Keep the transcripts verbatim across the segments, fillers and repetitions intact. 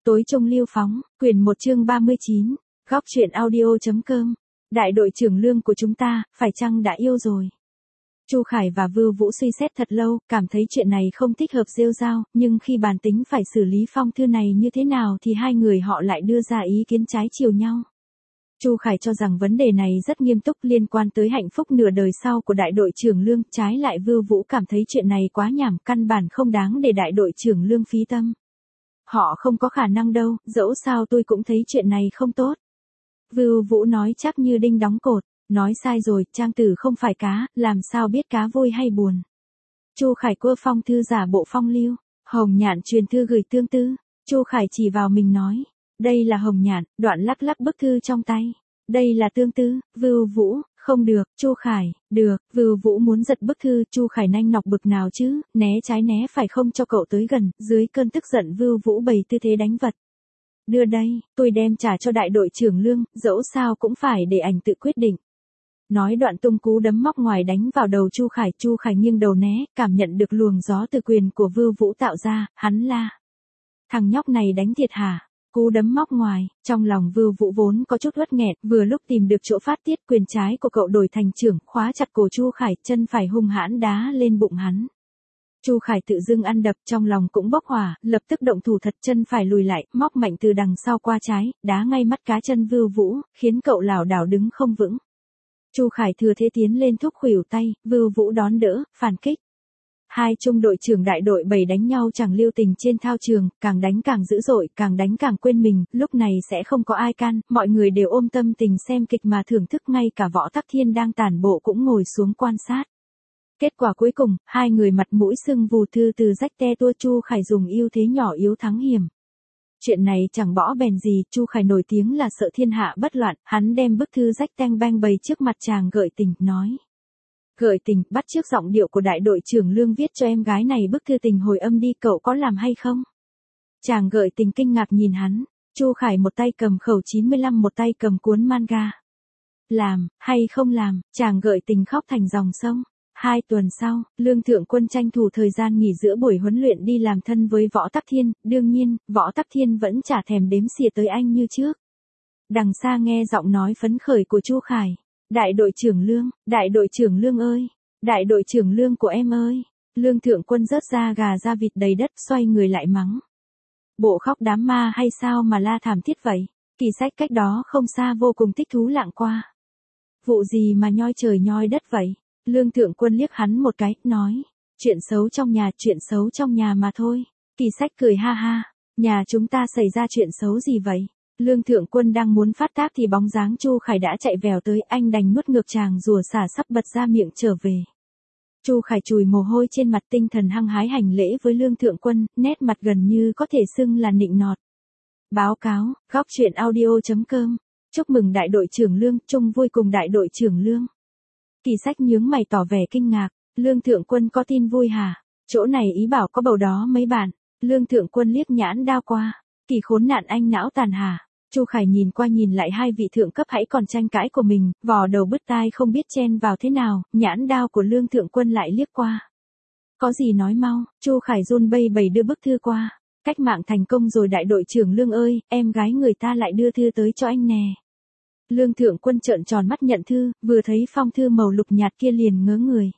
Tối trung Liêu phóng, quyển một chương ba mươi chín, góc truyện audio.com. Đại đội trưởng Lương của chúng ta, phải chăng đã yêu rồi? Chu Khải và Vưu Vũ suy xét thật lâu, cảm thấy chuyện này không thích hợp rêu rao, nhưng khi bàn tính phải xử lý phong thư này như thế nào thì hai người họ lại đưa ra ý kiến trái chiều nhau. Chu Khải cho rằng vấn đề này rất nghiêm túc liên quan tới hạnh phúc nửa đời sau của đại đội trưởng Lương, trái lại Vưu Vũ cảm thấy chuyện này quá nhảm, căn bản không đáng để đại đội trưởng Lương phí tâm. Họ không có khả năng đâu, dẫu sao tôi cũng thấy chuyện này không tốt. Vưu Vũ nói chắc như đinh đóng cột, nói sai rồi, Trang Tử không phải cá, làm sao biết cá vui hay buồn. Chu Khải cua phong thư giả bộ phong lưu, Hồng Nhạn truyền thư gửi Tương Tư. Chu Khải chỉ vào mình nói, đây là Hồng Nhạn, đoạn lắc lắc bức thư trong tay. Đây là Tương Tư. Vưu Vũ, không được. Chu Khải, được. Vưu Vũ muốn giật bức thư, Chu Khải nanh nọc bực nào chứ, né trái né phải không cho cậu tới gần. Dưới cơn tức giận Vưu Vũ bày tư thế đánh vật. Đưa đây, tôi đem trả cho đại đội trưởng Lương, dẫu sao cũng phải để ảnh tự quyết định. Nói đoạn tung cú đấm móc ngoài đánh vào đầu Chu Khải. Chu Khải nghiêng đầu né, cảm nhận được luồng gió từ quyền của Vưu Vũ tạo ra, hắn la. Thằng nhóc này đánh thiệt hả? Cú đấm móc ngoài, trong lòng Vưu Vũ vốn có chút uất nghẹn, vừa lúc tìm được chỗ phát tiết, quyền trái của cậu đổi thành trưởng, khóa chặt cổ Chu Khải, chân phải hung hãn đá lên bụng hắn. Chu Khải tự dưng ăn đập, trong lòng cũng bốc hỏa, lập tức động thủ thật, chân phải lùi lại, móc mạnh từ đằng sau qua trái, đá ngay mắt cá chân Vưu Vũ, khiến cậu lảo đảo đứng không vững. Chu Khải thừa thế tiến lên thúc khuỷu tay, Vưu Vũ đón đỡ, phản kích. Hai trung đội trưởng đại đội bảy đánh nhau chẳng lưu tình trên thao trường, càng đánh càng dữ dội, càng đánh càng quên mình, lúc này sẽ không có ai can, mọi người đều ôm tâm tình xem kịch mà thưởng thức, ngay cả Võ Tắc Thiên đang tản bộ cũng ngồi xuống quan sát. Kết quả cuối cùng, hai người mặt mũi sưng vù, thư từ rách te tua. Chu Khải dùng ưu thế nhỏ yếu thắng hiểm. Chuyện này chẳng bỏ bèn gì, Chu Khải nổi tiếng là sợ thiên hạ bất loạn, hắn đem bức thư rách teng beng bày trước mặt chàng Gợi Tình, nói. Gợi Tình, bắt chước giọng điệu của đại đội trưởng Lương viết cho em gái này bức thư tình hồi âm đi, cậu có làm hay không? Chàng Gợi Tình kinh ngạc nhìn hắn. Chu Khải một tay cầm khẩu chín mươi lăm, một tay cầm cuốn manga. Làm, hay không làm? Chàng Gợi Tình khóc thành dòng sông. Hai tuần sau, Lương Thượng Quân tranh thủ thời gian nghỉ giữa buổi huấn luyện đi làm thân với Võ Tắc Thiên, đương nhiên, Võ Tắc Thiên vẫn chả thèm đếm xỉa tới anh như trước. Đằng xa nghe giọng nói phấn khởi của Chu Khải. Đại đội trưởng Lương, đại đội trưởng Lương ơi, đại đội trưởng Lương của em ơi. Lương Thượng Quân rớt ra gà ra vịt đầy đất, xoay người lại mắng. Bộ khóc đám ma hay sao mà la thảm thiết vậy? Kỳ Sách cách đó không xa vô cùng thích thú lạng qua. Vụ gì mà nhoi trời nhoi đất vậy? Lương Thượng Quân liếc hắn một cái, nói. Chuyện xấu trong nhà, chuyện xấu trong nhà mà thôi. Kỳ Sách cười ha ha. Nhà chúng ta xảy ra chuyện xấu gì vậy? Lương Thượng Quân đang muốn phát tác thì bóng dáng Chu Khải đã chạy vèo tới, anh đành nuốt ngược tràng rùa xả sắp bật ra miệng trở về. Chu Khải chùi mồ hôi trên mặt, tinh thần hăng hái hành lễ với Lương Thượng Quân, nét mặt gần như có thể xưng là nịnh nọt. Báo cáo, góc truyện audio.com. Chúc mừng đại đội trưởng Lương, chung vui cùng đại đội trưởng Lương. Kỳ Sách nhướng mày tỏ vẻ kinh ngạc. Lương Thượng Quân có tin vui hả? Chỗ này ý bảo có bầu đó mấy bạn. Lương Thượng Quân liếc nhãn đao qua. Kỳ khốn nạn, anh não tàn hả? Chu Khải nhìn qua nhìn lại hai vị thượng cấp hãy còn tranh cãi của mình, vò đầu bứt tai không biết chen vào thế nào, nhãn đao của Lương Thượng Quân lại liếc qua. Có gì nói mau? Chu Khải run bây bầy đưa bức thư qua. Cách mạng thành công rồi đại đội trưởng Lương ơi, em gái người ta lại đưa thư tới cho anh nè. Lương Thượng Quân trợn tròn mắt nhận thư, vừa thấy phong thư màu lục nhạt kia liền ngớ người.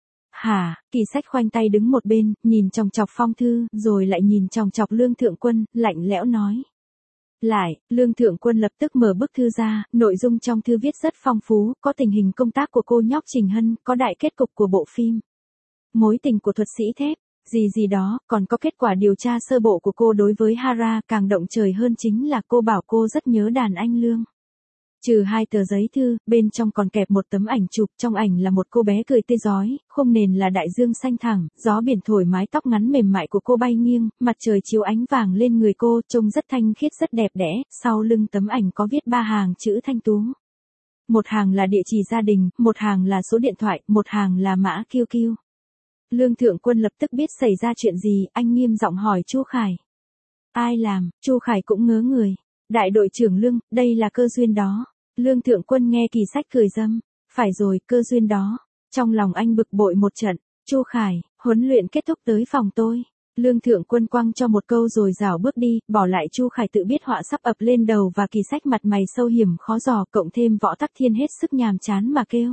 Hả? Kỳ Sách khoanh tay đứng một bên, nhìn chòng chọc phong thư, rồi lại nhìn chòng chọc Lương Thượng Quân, lạnh lẽo nói. Lại, Lương Thượng Quân lập tức mở bức thư ra, nội dung trong thư viết rất phong phú, có tình hình công tác của cô nhóc Trình Hân, có đại kết cục của bộ phim. Mối tình của thuật sĩ thép, gì gì đó, còn có kết quả điều tra sơ bộ của cô đối với Hara, càng động trời hơn chính là cô bảo cô rất nhớ đàn anh Lương. Trừ hai tờ giấy thư, bên trong còn kẹp một tấm ảnh chụp, trong ảnh là một cô bé cười tươi rói, khung nền là đại dương xanh thẳm, gió biển thổi mái tóc ngắn mềm mại của cô bay nghiêng, mặt trời chiếu ánh vàng lên người cô, trông rất thanh khiết rất đẹp đẽ, sau lưng tấm ảnh có viết ba hàng chữ thanh tú. Một hàng là địa chỉ gia đình, một hàng là số điện thoại, một hàng là mã quy quy. Lương Thượng Quân lập tức biết xảy ra chuyện gì, anh nghiêm giọng hỏi Chu Khải. Ai làm? Chu Khải cũng ngớ người. Đại đội trưởng Lương, đây là cơ duyên đó. Lương Thượng Quân nghe Kỳ Sách cười râm. Phải rồi, cơ duyên đó. Trong lòng anh bực bội một trận. Chu Khải, huấn luyện kết thúc tới phòng tôi. Lương Thượng Quân quăng cho một câu rồi rảo bước đi, bỏ lại Chu Khải tự biết họa sắp ập lên đầu và Kỳ Sách mặt mày sâu hiểm khó dò, cộng thêm Võ Tắc Thiên hết sức nhàm chán mà kêu.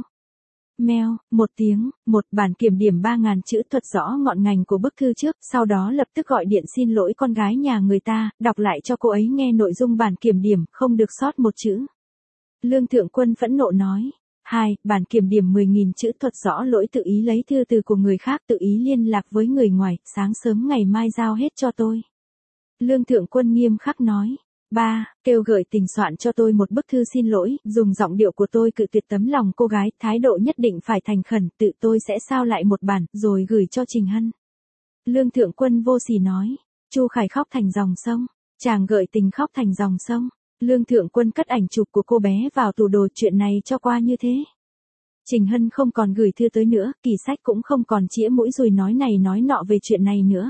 Meo, một tiếng, một bản kiểm điểm ba ngàn chữ thuật rõ ngọn ngành của bức thư trước, sau đó lập tức gọi điện xin lỗi con gái nhà người ta, đọc lại cho cô ấy nghe nội dung bản kiểm điểm, không được sót một chữ. Lương Thượng Quân phẫn nộ nói. Hai, bản kiểm điểm mười nghìn chữ thuật rõ lỗi tự ý lấy thư từ của người khác, tự ý liên lạc với người ngoài, sáng sớm ngày mai giao hết cho tôi. Lương Thượng Quân nghiêm khắc nói. Ba, kêu gợi tình soạn cho tôi một bức thư xin lỗi, dùng giọng điệu của tôi cự tuyệt tấm lòng cô gái, thái độ nhất định phải thành khẩn, tự tôi sẽ sao lại một bản, rồi gửi cho Trình Hân. Lương Thượng Quân vô sỉ nói. Chu Khải khóc thành dòng sông. Chàng gợi tình khóc thành dòng sông. Lương Thượng Quân cất ảnh chụp của cô bé vào tủ đồ, chuyện này cho qua như thế. Trình Hân không còn gửi thư tới nữa, Kỳ Sách cũng không còn chĩa mũi dùi nói này nói nọ về chuyện này nữa.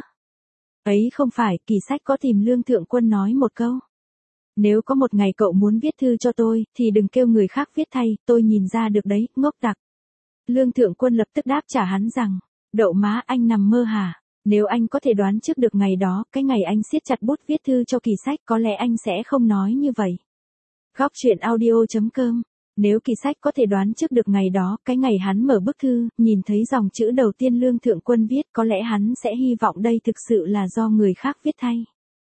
Ấy không phải, Kỳ Sách có tìm Lương Thượng Quân nói một câu. Nếu có một ngày cậu muốn viết thư cho tôi, thì đừng kêu người khác viết thay, tôi nhìn ra được đấy, ngốc tặc. Lương Thượng Quân lập tức đáp trả hắn rằng, đậu má anh nằm mơ hả? Nếu anh có thể đoán trước được ngày đó, cái ngày anh siết chặt bút viết thư cho Kỳ Sách, có lẽ anh sẽ không nói như vậy. Góc truyện audio chấm com. Nếu Kỳ Sách có thể đoán trước được ngày đó, cái ngày hắn mở bức thư, nhìn thấy dòng chữ đầu tiên Lương Thượng Quân viết, có lẽ hắn sẽ hy vọng đây thực sự là do người khác viết thay.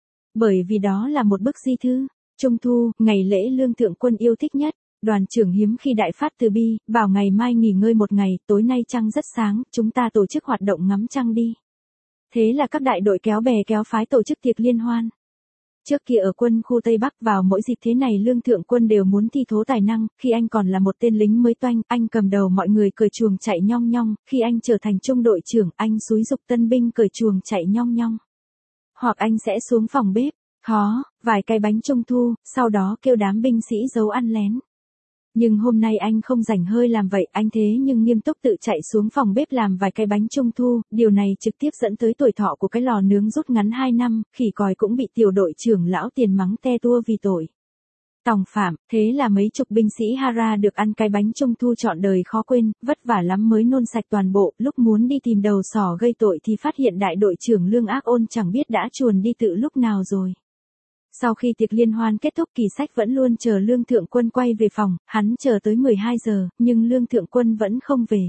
Bởi vì đó là một bức di thư. Trung thu, ngày lễ Lương Thượng Quân yêu thích nhất. Đoàn trưởng hiếm khi đại phát từ bi, bảo ngày mai nghỉ ngơi một ngày, tối nay trăng rất sáng, chúng ta tổ chức hoạt động ngắm trăng đi. Thế là các đại đội kéo bè kéo phái tổ chức tiệc liên hoan. Trước kia ở quân khu Tây Bắc vào mỗi dịp thế này Lương Thượng Quân đều muốn thi thố tài năng, khi anh còn là một tên lính mới toanh, anh cầm đầu mọi người cởi chuồng chạy nhong nhong, khi anh trở thành trung đội trưởng, anh xúi giục tân binh cởi chuồng chạy nhong nhong. Hoặc anh sẽ xuống phòng bếp, khó, vài cái bánh trung thu, sau đó kêu đám binh sĩ giấu ăn lén. Nhưng hôm nay anh không rảnh hơi làm vậy, anh thế nhưng nghiêm túc tự chạy xuống phòng bếp làm vài cái bánh trung thu, điều này trực tiếp dẫn tới tuổi thọ của cái lò nướng rút ngắn hai năm, khỉ còi cũng bị tiểu đội trưởng lão Tiền mắng te tua vì tội tòng phạm, thế là mấy chục binh sĩ Hara được ăn cái bánh trung thu trọn đời khó quên, vất vả lắm mới nôn sạch toàn bộ, lúc muốn đi tìm đầu sỏ gây tội thì phát hiện đại đội trưởng Lương Ác Ôn chẳng biết đã chuồn đi tự lúc nào rồi. Sau khi tiệc liên hoan kết thúc Kỳ Sách vẫn luôn chờ Lương Thượng Quân quay về phòng, hắn chờ tới mười hai giờ, nhưng Lương Thượng Quân vẫn không về.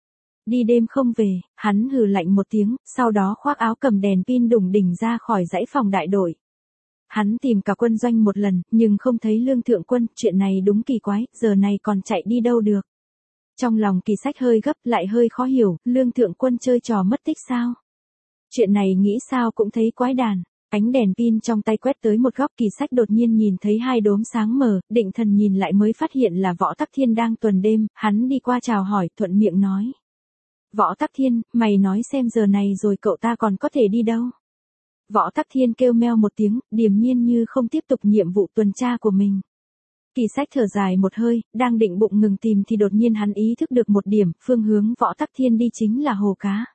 Đi đêm không về, hắn hừ lạnh một tiếng, sau đó khoác áo cầm đèn pin đùng đỉnh ra khỏi dãy phòng đại đội. Hắn tìm cả quân doanh một lần, nhưng không thấy Lương Thượng Quân, chuyện này đúng kỳ quái, giờ này còn chạy đi đâu được. Trong lòng Kỳ Sách hơi gấp lại hơi khó hiểu, Lương Thượng Quân chơi trò mất tích sao? Chuyện này nghĩ sao cũng thấy quái đản. Ánh đèn pin trong tay quét tới một góc Kỳ Sách đột nhiên nhìn thấy hai đốm sáng mờ, định thần nhìn lại mới phát hiện là Võ Tắc Thiên đang tuần đêm, hắn đi qua chào hỏi, thuận miệng nói. Võ Tắc Thiên, mày nói xem giờ này rồi cậu ta còn có thể đi đâu? Võ Tắc Thiên kêu meo một tiếng, điềm nhiên như không tiếp tục nhiệm vụ tuần tra của mình. Kỳ Sách thở dài một hơi, đang định bụng ngừng tìm thì đột nhiên hắn ý thức được một điểm, phương hướng Võ Tắc Thiên đi chính là hồ cá.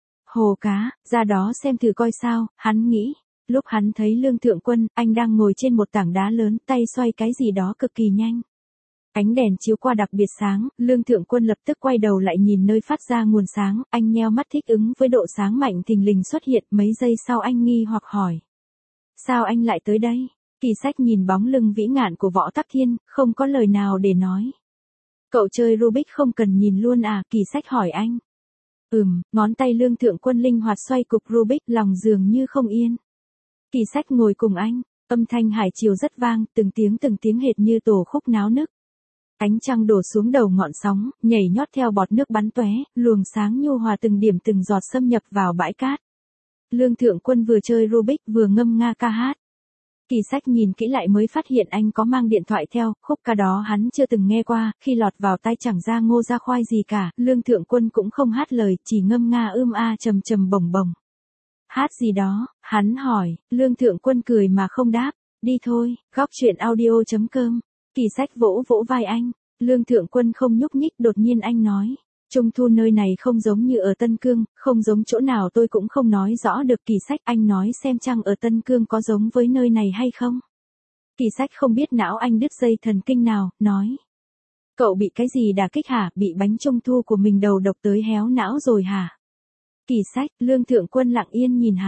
Hồ cá, ra đó xem thử coi sao, hắn nghĩ. Lúc hắn thấy Lương Thượng Quân, anh đang ngồi trên một tảng đá lớn, tay xoay cái gì đó cực kỳ nhanh. Ánh đèn chiếu qua đặc biệt sáng, Lương Thượng Quân lập tức quay đầu lại nhìn nơi phát ra nguồn sáng, anh nheo mắt thích ứng với độ sáng mạnh thình lình xuất hiện, mấy giây sau anh nghi hoặc hỏi. Sao anh lại tới đây? Kỳ Sách nhìn bóng lưng vĩ ngạn của Võ Tắc Thiên, không có lời nào để nói. Cậu chơi Rubik không cần nhìn luôn à? Kỳ Sách hỏi anh. Ừm, ngón tay Lương Thượng Quân linh hoạt xoay cục Rubik, lòng dường như không yên. Kỳ Sách ngồi cùng anh, âm thanh hải chiều rất vang, từng tiếng từng tiếng hệt như tổ khúc náo nức. Ánh trăng đổ xuống đầu ngọn sóng, nhảy nhót theo bọt nước bắn tóe, luồng sáng nhu hòa từng điểm từng giọt xâm nhập vào bãi cát. Lương Thượng Quân vừa chơi Rubik vừa ngâm nga ca hát. Kỳ Sách nhìn kỹ lại mới phát hiện anh có mang điện thoại theo, khúc ca đó hắn chưa từng nghe qua, khi lọt vào tai chẳng ra ngô ra khoai gì cả, Lương Thượng Quân cũng không hát lời, chỉ ngâm nga ưm a trầm trầm bồng bồng. Hát gì đó, hắn hỏi, Lương Thượng Quân cười mà không đáp, đi thôi, góc truyện audio chấm com. Kỳ Sách vỗ vỗ vai anh, Lương Thượng Quân không nhúc nhích, đột nhiên anh nói, Trung thu nơi này không giống như ở Tân Cương, không giống chỗ nào tôi cũng không nói rõ được. Kỳ Sách, anh nói xem chăng ở Tân Cương có giống với nơi này hay không? Kỳ Sách không biết não anh đứt dây thần kinh nào, nói. Cậu bị cái gì đả kích hả, bị bánh trung thu của mình đầu độc tới héo não rồi hả? Kỳ Sách, Lương Thượng Quân lặng yên nhìn hắn.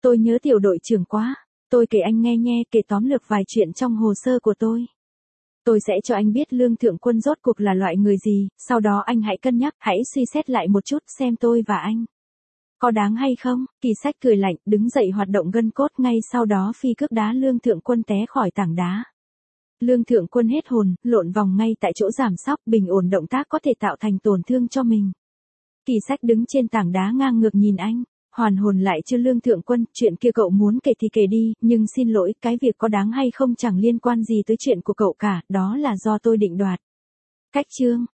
Tôi nhớ tiểu đội trưởng quá. Tôi kể anh nghe nghe, kể tóm lược vài chuyện trong hồ sơ của tôi. Tôi sẽ cho anh biết Lương Thượng Quân rốt cuộc là loại người gì, sau đó anh hãy cân nhắc, hãy suy xét lại một chút xem tôi và anh có đáng hay không. Kỳ Sách cười lạnh, đứng dậy hoạt động gân cốt, ngay sau đó phi cước đá Lương Thượng Quân té khỏi tảng đá. Lương Thượng Quân hết hồn, lộn vòng ngay tại chỗ giảm sóc, bình ổn động tác có thể tạo thành tổn thương cho mình. Kỳ Sách đứng trên tảng đá ngang ngược nhìn anh, hoàn hồn lại chưa Lương Thượng Quân, chuyện kia cậu muốn kể thì kể đi, nhưng xin lỗi, cái việc có đáng hay không chẳng liên quan gì tới chuyện của cậu cả, đó là do tôi định đoạt. Cách chương